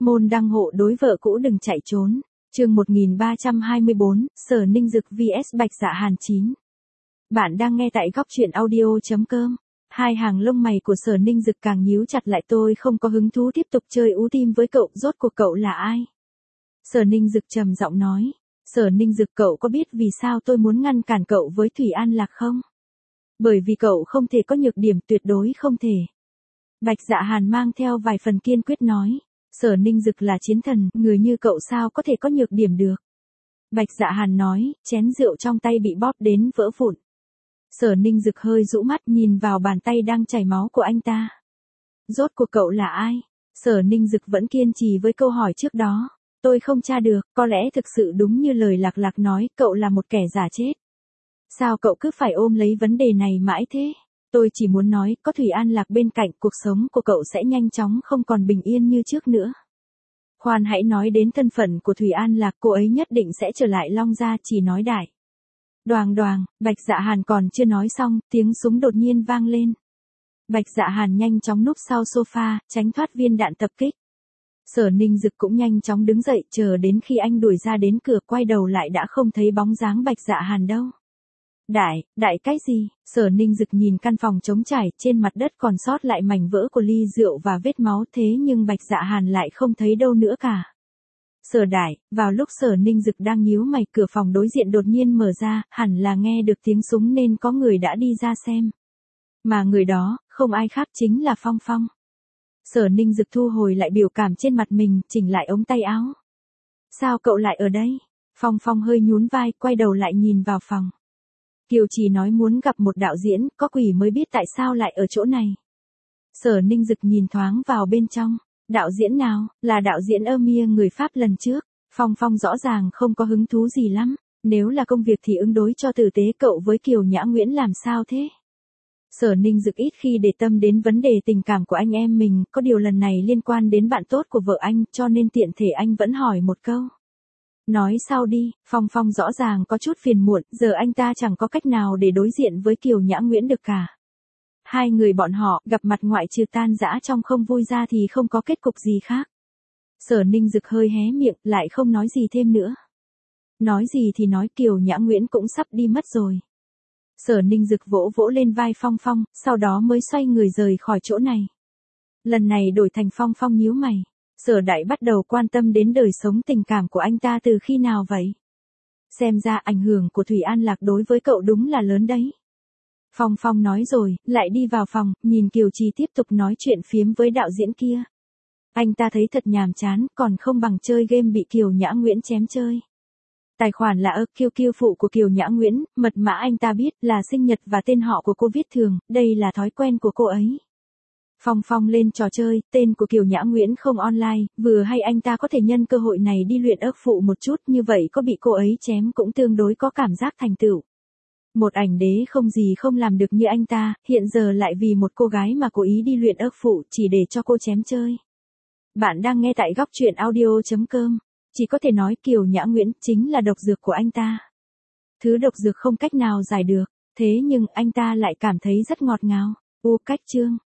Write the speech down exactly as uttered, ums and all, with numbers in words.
Môn đăng hộ đối vợ cũ đừng chạy trốn. Chương một nghìn ba trăm hai mươi bốn, Sở Ninh Dực vs Bạch Dạ Hàn chín. Bạn đang nghe tại góc truyện audio chấm com. Hai hàng lông mày của Sở Ninh Dực càng nhíu chặt lại, tôi không có hứng thú tiếp tục chơi ú tim với cậu, rốt cuộc cậu là ai? Sở Ninh Dực trầm giọng nói. Sở Ninh Dực, cậu có biết vì sao tôi muốn ngăn cản cậu với Thủy An Lạc không? Bởi vì cậu không thể có nhược điểm, tuyệt đối không thể. Bạch Dạ Hàn mang theo vài phần kiên quyết nói. Sở Ninh Dực là chiến thần, người như cậu sao có thể có nhược điểm được. Bạch Dạ Hàn nói, chén rượu trong tay bị bóp đến vỡ vụn. Sở Ninh Dực hơi rũ mắt nhìn vào bàn tay đang chảy máu của anh ta. Rốt cuộc cậu là ai? Sở Ninh Dực vẫn kiên trì với câu hỏi trước đó. Tôi không tra được, có lẽ thực sự đúng như lời Lạc Lạc nói, cậu là một kẻ giả chết. Sao cậu cứ phải ôm lấy vấn đề này mãi thế? Tôi chỉ muốn nói, có Thủy An Lạc bên cạnh, cuộc sống của cậu sẽ nhanh chóng không còn bình yên như trước nữa. Khoan hãy nói đến thân phận của Thủy An Lạc, cô ấy nhất định sẽ trở lại Long Gia, chỉ nói đại. Đoàng đoàng, Bạch Dạ Hàn còn chưa nói xong, tiếng súng đột nhiên vang lên. Bạch Dạ Hàn nhanh chóng núp sau sofa, tránh thoát viên đạn tập kích. Sở Ninh Dực cũng nhanh chóng đứng dậy, chờ đến khi anh đuổi ra đến cửa, quay đầu lại đã không thấy bóng dáng Bạch Dạ Hàn đâu. Đại, đại cái gì? Sở Ninh Dực nhìn căn phòng trống trải, trên mặt đất còn sót lại mảnh vỡ của ly rượu và vết máu, thế nhưng Bạch Dạ Hàn lại không thấy đâu nữa cả. Sở đại, vào lúc Sở Ninh Dực đang nhíu mày, cửa phòng đối diện đột nhiên mở ra, hẳn là nghe được tiếng súng nên có người đã đi ra xem. Mà người đó, không ai khác chính là Phong Phong. Sở Ninh Dực thu hồi lại biểu cảm trên mặt mình, chỉnh lại ống tay áo. Sao cậu lại ở đây? Phong Phong hơi nhún vai, quay đầu lại nhìn vào phòng. Kiều Trì nói muốn gặp một đạo diễn, có quỷ mới biết tại sao lại ở chỗ này. Sở Ninh Dực nhìn thoáng vào bên trong. Đạo diễn nào? Là đạo diễn Amir người Pháp lần trước. Phong Phong rõ ràng không có hứng thú gì lắm. Nếu là công việc thì ứng đối cho tử tế, cậu với Kiều Nhã Nguyễn làm sao thế? Sở Ninh Dực ít khi để tâm đến vấn đề tình cảm của anh em mình, có điều lần này liên quan đến bạn tốt của vợ anh, cho nên tiện thể anh vẫn hỏi một câu. Nói sau đi. Phong Phong rõ ràng có chút phiền muộn, giờ anh ta chẳng có cách nào để đối diện với Kiều Nhã Nguyễn được cả. Hai người bọn họ gặp mặt ngoại trừ tan rã trong không vui ra thì không có kết cục gì khác. Sở Ninh Dực hơi hé miệng, lại không nói gì thêm nữa. Nói gì thì nói, Kiều Nhã Nguyễn cũng sắp đi mất rồi. Sở Ninh Dực vỗ vỗ lên vai Phong Phong, sau đó mới xoay người rời khỏi chỗ này. Lần này đổi thành Phong Phong nhíu mày. Sở đại bắt đầu quan tâm đến đời sống tình cảm của anh ta từ khi nào vậy? Xem ra ảnh hưởng của Thủy An Lạc đối với cậu đúng là lớn đấy. Phong Phong nói rồi, lại đi vào phòng, nhìn Kiều Trì tiếp tục nói chuyện phiếm với đạo diễn kia. Anh ta thấy thật nhàm chán, còn không bằng chơi game bị Kiều Nhã Nguyễn chém chơi. Tài khoản là ơ kiêu kiêu phụ của Kiều Nhã Nguyễn, mật mã anh ta biết là sinh nhật và tên họ của cô viết thường, đây là thói quen của cô ấy. Phong Phong lên trò chơi, tên của Kiều Nhã Nguyễn không online, vừa hay anh ta có thể nhân cơ hội này đi luyện ức phụ một chút, như vậy có bị cô ấy chém cũng tương đối có cảm giác thành tựu. Một ảnh đế không gì không làm được như anh ta, hiện giờ lại vì một cô gái mà cố ý đi luyện ức phụ chỉ để cho cô chém chơi. Bạn đang nghe tại góc truyện audio chấm com. Chỉ có thể nói Kiều Nhã Nguyễn chính là độc dược của anh ta. Thứ độc dược không cách nào giải được, thế nhưng anh ta lại cảm thấy rất ngọt ngào. U cách chương.